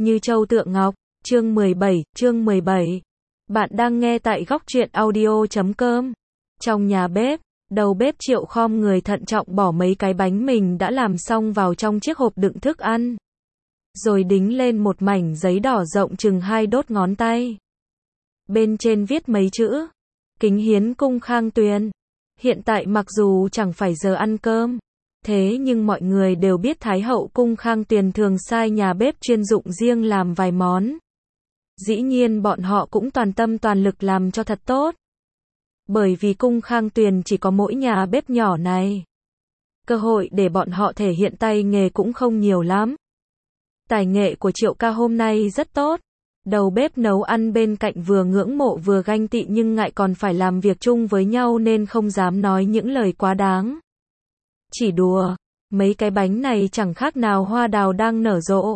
Như châu tượng ngọc, chương 17. Bạn đang nghe tại góc truyện audio.com. Trong nhà bếp, đầu bếp Triệu khom người thận trọng bỏ mấy cái bánh mình đã làm xong vào trong chiếc hộp đựng thức ăn. Rồi đính lên một mảnh giấy đỏ rộng chừng 2 đốt ngón tay. Bên trên viết mấy chữ: Kính hiến cung Khang Tuyền. Hiện tại mặc dù chẳng phải giờ ăn cơm, thế nhưng mọi người đều biết Thái hậu cung Khang Tuyền thường sai nhà bếp chuyên dụng riêng làm vài món. Dĩ nhiên bọn họ cũng toàn tâm toàn lực làm cho thật tốt. Bởi vì cung Khang Tuyền chỉ có mỗi nhà bếp nhỏ này. Cơ hội để bọn họ thể hiện tay nghề cũng không nhiều lắm. Tài nghệ của Triệu ca hôm nay rất tốt. Đầu bếp nấu ăn bên cạnh vừa ngưỡng mộ vừa ganh tị nhưng ngại còn phải làm việc chung với nhau nên không dám nói những lời quá đáng. Chỉ đùa, mấy cái bánh này chẳng khác nào hoa đào đang nở rộ.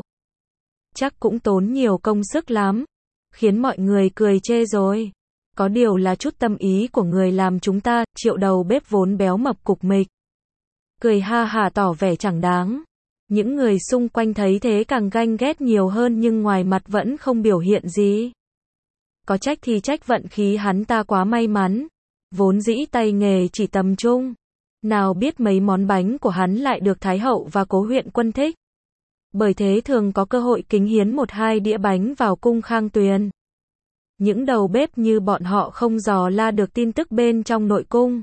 Chắc cũng tốn nhiều công sức lắm, khiến mọi người cười chê rồi. Có điều là chút tâm ý của người làm chúng ta. Triệu đầu bếp vốn béo mập cục mịch, cười ha hả tỏ vẻ chẳng đáng. Những người xung quanh thấy thế càng ganh ghét nhiều hơn nhưng ngoài mặt vẫn không biểu hiện gì. Có trách thì trách vận khí hắn ta quá may mắn. Vốn dĩ tay nghề chỉ tầm trung. Nào biết mấy món bánh của hắn lại được Thái hậu và Cố huyện Quân thích. Bởi thế thường có cơ hội kính hiến 1-2 đĩa bánh vào cung Khang Tuyền. Những đầu bếp như bọn họ không dò la được tin tức bên trong nội cung.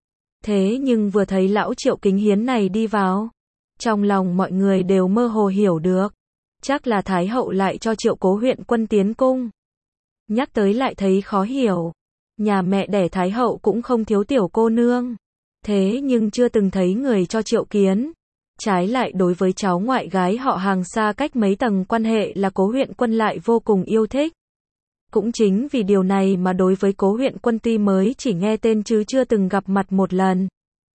Thế nhưng vừa thấy lão Triệu kính hiến này đi vào, trong lòng mọi người đều mơ hồ hiểu được. Chắc là Thái hậu lại cho Triệu Cố huyện Quân tiến cung. Nhắc tới lại thấy khó hiểu. Nhà mẹ đẻ Thái hậu cũng không thiếu tiểu cô nương. Thế nhưng chưa từng thấy người cho Triệu Kiến. Trái lại đối với cháu ngoại gái họ hàng xa cách mấy tầng quan hệ là Cố huyện Quân lại vô cùng yêu thích. Cũng chính vì điều này mà đối với Cố huyện Quân tuy mới chỉ nghe tên chứ chưa từng gặp mặt một lần.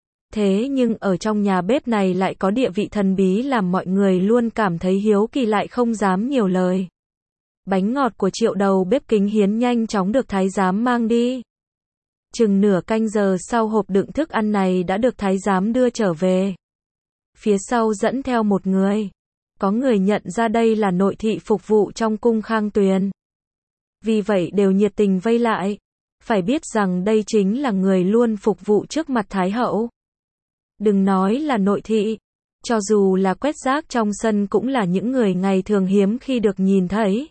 Thế nhưng ở trong nhà bếp này lại có địa vị thần bí làm mọi người luôn cảm thấy hiếu kỳ lại không dám nhiều lời. Bánh ngọt của Triệu đầu bếp kính hiến nhanh chóng được thái giám mang đi. Chừng nửa canh giờ sau hộp đựng thức ăn này đã được thái giám đưa trở về. Phía sau dẫn theo một người. Có người nhận ra đây là nội thị phục vụ trong cung Khang Tuyền. Vì vậy đều nhiệt tình vây lại. Phải biết rằng đây chính là người luôn phục vụ trước mặt Thái hậu. Đừng nói là nội thị, cho dù là quét rác trong sân cũng là những người ngày thường hiếm khi được nhìn thấy.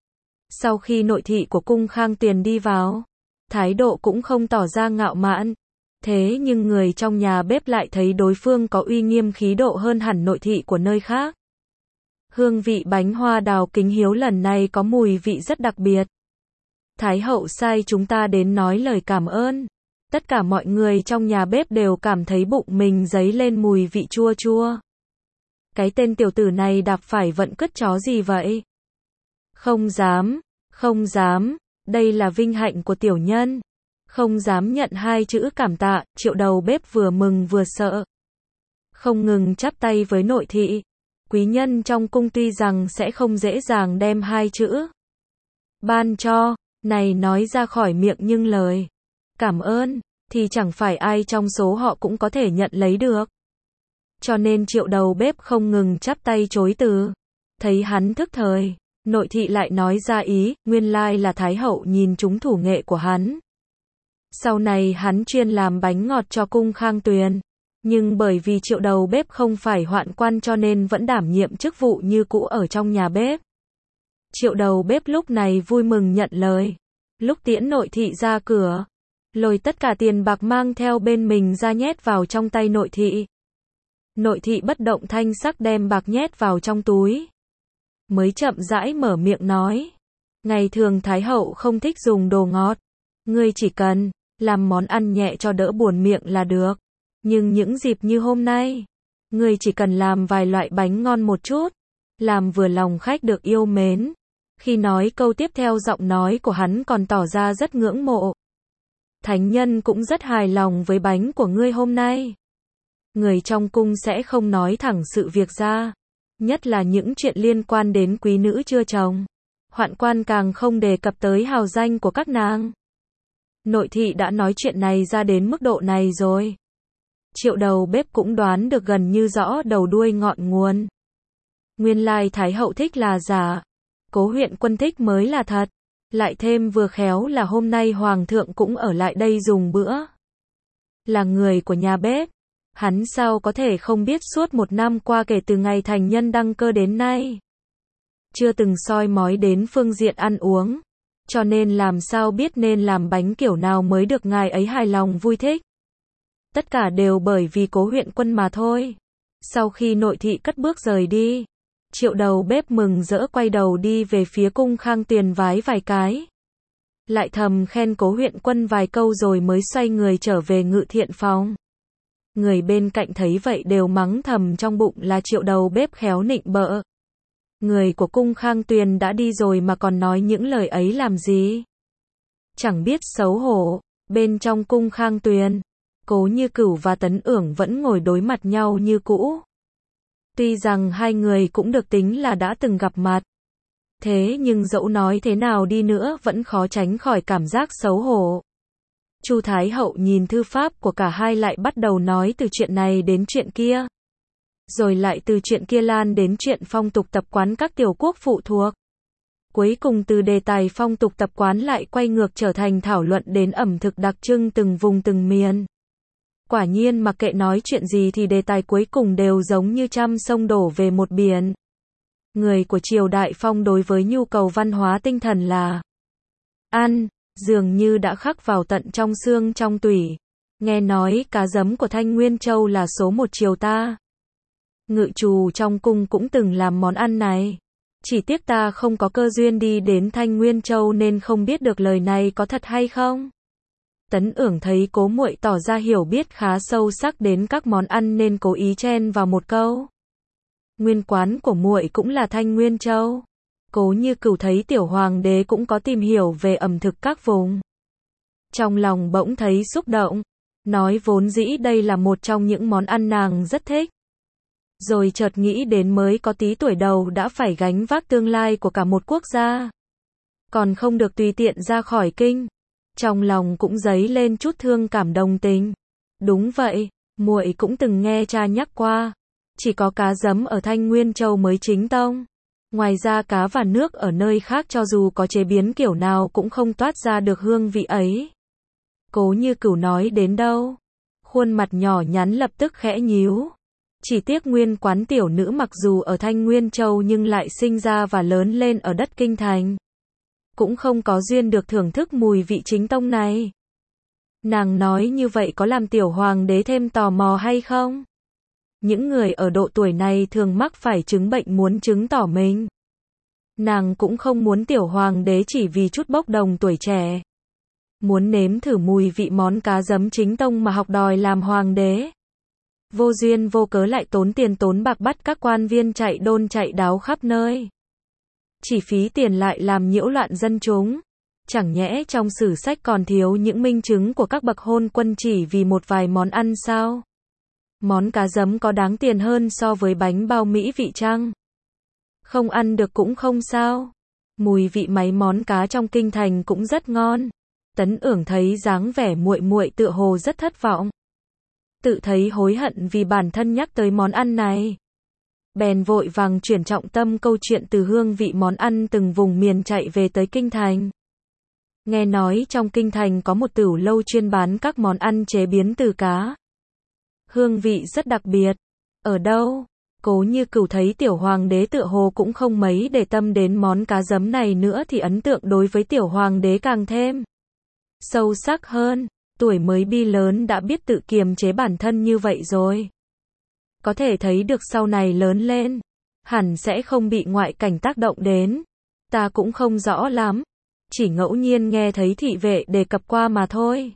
Sau khi nội thị của cung Khang Tuyền đi vào, thái độ cũng không tỏ ra ngạo mạn. Thế nhưng người trong nhà bếp lại thấy đối phương có uy nghiêm khí độ hơn hẳn nội thị của nơi khác. Hương vị bánh hoa đào kính hiếu lần này có mùi vị rất đặc biệt. Thái hậu sai chúng ta đến nói lời cảm ơn. Tất cả mọi người trong nhà bếp đều cảm thấy bụng mình dấy lên mùi vị chua chua. Cái tên tiểu tử này đạp phải vận cứt chó gì vậy? Không dám, đây là vinh hạnh của tiểu nhân. Không dám nhận 2 chữ cảm tạ. Triệu đầu bếp vừa mừng vừa sợ. Không ngừng chắp tay với nội thị. Quý nhân trong cung tuy rằng sẽ không dễ dàng đem 2 chữ ban cho, này nói ra khỏi miệng nhưng lời cảm ơn thì chẳng phải ai trong số họ cũng có thể nhận lấy được. Cho nên Triệu đầu bếp không ngừng chắp tay chối từ. Thấy hắn thức thời, nội thị lại nói ra ý, nguyên lai là Thái hậu nhìn trúng thủ nghệ của hắn. Sau này hắn chuyên làm bánh ngọt cho cung Khang Tuyền. Nhưng bởi vì Triệu đầu bếp không phải hoạn quan cho nên vẫn đảm nhiệm chức vụ như cũ ở trong nhà bếp. Triệu đầu bếp lúc này vui mừng nhận lời. Lúc tiễn nội thị ra cửa, lôi tất cả tiền bạc mang theo bên mình ra nhét vào trong tay nội thị. Nội thị bất động thanh sắc đem bạc nhét vào trong túi. Mới chậm rãi mở miệng nói. Ngày thường Thái hậu không thích dùng đồ ngọt. Ngươi chỉ cần làm món ăn nhẹ cho đỡ buồn miệng là được. Nhưng những dịp như hôm nay, ngươi chỉ cần làm vài loại bánh ngon một chút. Làm vừa lòng khách được yêu mến. Khi nói câu tiếp theo giọng nói của hắn còn tỏ ra rất ngưỡng mộ. Thánh nhân cũng rất hài lòng với bánh của ngươi hôm nay. Người trong cung sẽ không nói thẳng sự việc ra. Nhất là những chuyện liên quan đến quý nữ chưa chồng. Hoạn quan càng không đề cập tới hào danh của các nàng. Nội thị đã nói chuyện này ra đến mức độ này rồi. Triệu đầu bếp cũng đoán được gần như rõ đầu đuôi ngọn nguồn. Nguyên lai Thái hậu thích là giả. Cố huyện quân thích mới là thật. Lại thêm vừa khéo là hôm nay hoàng thượng cũng ở lại đây dùng bữa. Là người của nhà bếp, hắn sao có thể không biết suốt 1 năm qua kể từ ngày thành nhân đăng cơ đến nay. Chưa từng soi mói đến phương diện ăn uống, cho nên làm sao biết nên làm bánh kiểu nào mới được ngài ấy hài lòng vui thích. Tất cả đều bởi vì Cố huyện quân mà thôi. Sau khi nội thị cất bước rời đi, Triệu đầu bếp mừng rỡ quay đầu đi về phía cung Khang Tuyền vái vài cái. Lại thầm khen Cố huyện quân vài câu rồi mới xoay người trở về ngự thiện phòng. Người bên cạnh thấy vậy đều mắng thầm trong bụng là Triệu đầu bếp khéo nịnh bợ. Người của cung Khang Tuyền đã đi rồi mà còn nói những lời ấy làm gì? Chẳng biết xấu hổ. Bên trong cung Khang Tuyền, Cố Như Cửu và Tấn Ưởng vẫn ngồi đối mặt nhau như cũ. Tuy rằng hai người cũng được tính là đã từng gặp mặt, thế nhưng dẫu nói thế nào đi nữa vẫn khó tránh khỏi cảm giác xấu hổ. Chu Thái Hậu nhìn thư pháp của cả hai lại bắt đầu nói từ chuyện này đến chuyện kia. Rồi lại từ chuyện kia lan đến chuyện phong tục tập quán các tiểu quốc phụ thuộc. Cuối cùng từ đề tài phong tục tập quán lại quay ngược trở thành thảo luận đến ẩm thực đặc trưng từng vùng từng miền. Quả nhiên mặc kệ nói chuyện gì thì đề tài cuối cùng đều giống như trăm sông đổ về một biển. Người của triều đại Phong đối với nhu cầu văn hóa tinh thần là ăn, dường như đã khắc vào tận trong xương trong tủy. Nghe nói cá giấm của Thanh Nguyên Châu là số 1 triều ta. Ngự trù trong cung cũng từng làm món ăn này. Chỉ tiếc ta không có cơ duyên đi đến Thanh Nguyên Châu nên không biết được lời này có thật hay không. Tấn Ưởng thấy Cố muội tỏ ra hiểu biết khá sâu sắc đến các món ăn nên cố ý chen vào một câu. Nguyên quán của muội cũng là Thanh Nguyên Châu. Cố Như Cửu thấy tiểu hoàng đế cũng có tìm hiểu về ẩm thực các vùng. Trong lòng bỗng thấy xúc động, nói vốn dĩ đây là một trong những món ăn nàng rất thích. Rồi chợt nghĩ đến mới có tí tuổi đầu đã phải gánh vác tương lai của cả một quốc gia. Còn không được tùy tiện ra khỏi kinh. Trong lòng cũng dấy lên chút thương cảm đồng tình. Đúng vậy, muội cũng từng nghe cha nhắc qua. Chỉ có cá giấm ở Thanh Nguyên Châu mới chính tông. Ngoài ra cá và nước ở nơi khác cho dù có chế biến kiểu nào cũng không toát ra được hương vị ấy. Cố Như Cửu nói đến đâu, khuôn mặt nhỏ nhắn lập tức khẽ nhíu. Chỉ tiếc nguyên quán tiểu nữ mặc dù ở Thanh Nguyên Châu nhưng lại sinh ra và lớn lên ở đất kinh thành. Cũng không có duyên được thưởng thức mùi vị chính tông này. Nàng nói như vậy có làm tiểu hoàng đế thêm tò mò hay không? Những người ở độ tuổi này thường mắc phải chứng bệnh muốn chứng tỏ mình. Nàng cũng không muốn tiểu hoàng đế chỉ vì chút bốc đồng tuổi trẻ. Muốn nếm thử mùi vị món cá giấm chính tông mà học đòi làm hoàng đế. Vô duyên vô cớ lại tốn tiền tốn bạc bắt các quan viên chạy đôn chạy đáo khắp nơi. Chỉ phí tiền lại làm nhiễu loạn dân chúng. Chẳng nhẽ trong sử sách còn thiếu những minh chứng của các bậc hôn quân chỉ vì một vài món ăn sao? Món cá giấm có đáng tiền hơn so với bánh bao mỹ vị chăng? Không ăn được cũng không sao. Mùi vị mấy món cá trong kinh thành cũng rất ngon. Tấn Ưởng thấy dáng vẻ muội muội tựa hồ rất thất vọng. Tự thấy hối hận vì bản thân nhắc tới món ăn này. Bèn vội vàng chuyển trọng tâm câu chuyện từ hương vị món ăn từng vùng miền chạy về tới kinh thành. Nghe nói trong kinh thành có một tửu lâu chuyên bán các món ăn chế biến từ cá. Hương vị rất đặc biệt. Ở đâu? Cố Như Cửu thấy tiểu hoàng đế tựa hồ cũng không mấy để tâm đến món cá giấm này nữa thì ấn tượng đối với tiểu hoàng đế càng thêm sâu sắc hơn. Tuổi mới bi lớn đã biết tự kiềm chế bản thân như vậy rồi. Có thể thấy được sau này lớn lên, hẳn sẽ không bị ngoại cảnh tác động đến. Ta cũng không rõ lắm, chỉ ngẫu nhiên nghe thấy thị vệ đề cập qua mà thôi.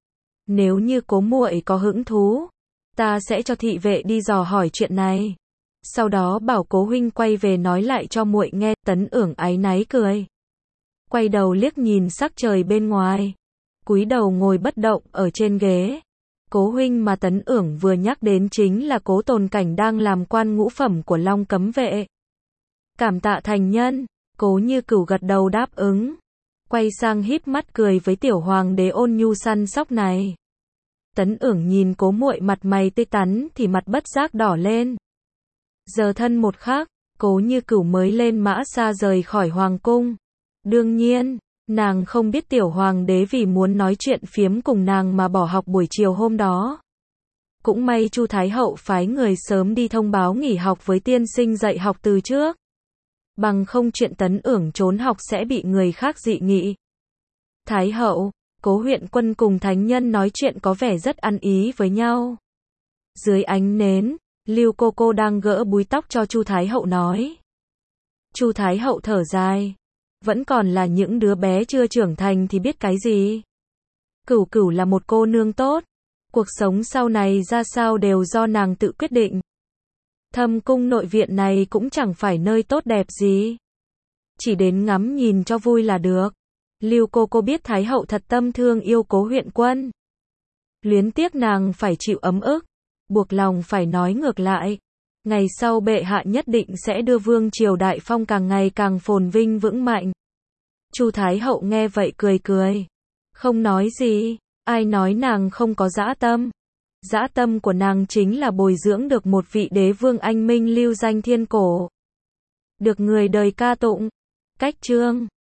Nếu như Cố muội có hứng thú, ta sẽ cho thị vệ đi dò hỏi chuyện này. Sau đó bảo Cố huynh quay về nói lại cho muội nghe. Tấn Ưởng áy náy cười, quay đầu liếc nhìn sắc trời bên ngoài, cúi đầu ngồi bất động ở trên ghế. Cố huynh mà Tấn Ưởng vừa nhắc đến chính là Cố Tồn Cảnh đang làm quan ngũ phẩm của Long Cấm Vệ. Cảm tạ thành nhân. Cố Như Cửu gật đầu đáp ứng, quay sang híp mắt cười với tiểu hoàng đế ôn nhu săn sóc này. Tấn Ưởng nhìn Cố muội mặt mày tươi tắn thì mặt bất giác đỏ lên. Giờ thân một khắc, Cố Như Cửu mới lên mã xa rời khỏi hoàng cung. Đương nhiên, nàng không biết tiểu hoàng đế vì muốn nói chuyện phiếm cùng nàng mà bỏ học buổi chiều hôm đó. Cũng may Chu Thái Hậu phái người sớm đi thông báo nghỉ học với tiên sinh dạy học từ trước. Bằng không chuyện Tấn Ưởng trốn học sẽ bị người khác dị nghị. Thái Hậu, Cố Huyện Quân cùng thánh nhân nói chuyện có vẻ rất ăn ý với nhau. Dưới ánh nến, Lưu cô đang gỡ búi tóc cho Chu Thái Hậu nói. Chu Thái Hậu thở dài. Vẫn còn là những đứa bé chưa trưởng thành thì biết cái gì. Cửu Cửu là một cô nương tốt. Cuộc sống sau này ra sao đều do nàng tự quyết định. Thâm cung nội viện này cũng chẳng phải nơi tốt đẹp gì. Chỉ đến ngắm nhìn cho vui là được. Lưu cô biết Thái Hậu thật tâm thương yêu Cố Huyện Quân. Luyến tiếc nàng phải chịu ấm ức. Buộc lòng phải nói ngược lại. Ngày sau bệ hạ nhất định sẽ đưa vương triều Đại Phong càng ngày càng phồn vinh vững mạnh. Chu Thái Hậu nghe vậy cười cười. Không nói gì. Ai nói nàng không có dã tâm. Dã tâm của nàng chính là bồi dưỡng được một vị đế vương anh minh lưu danh thiên cổ. Được người đời ca tụng. Cách chương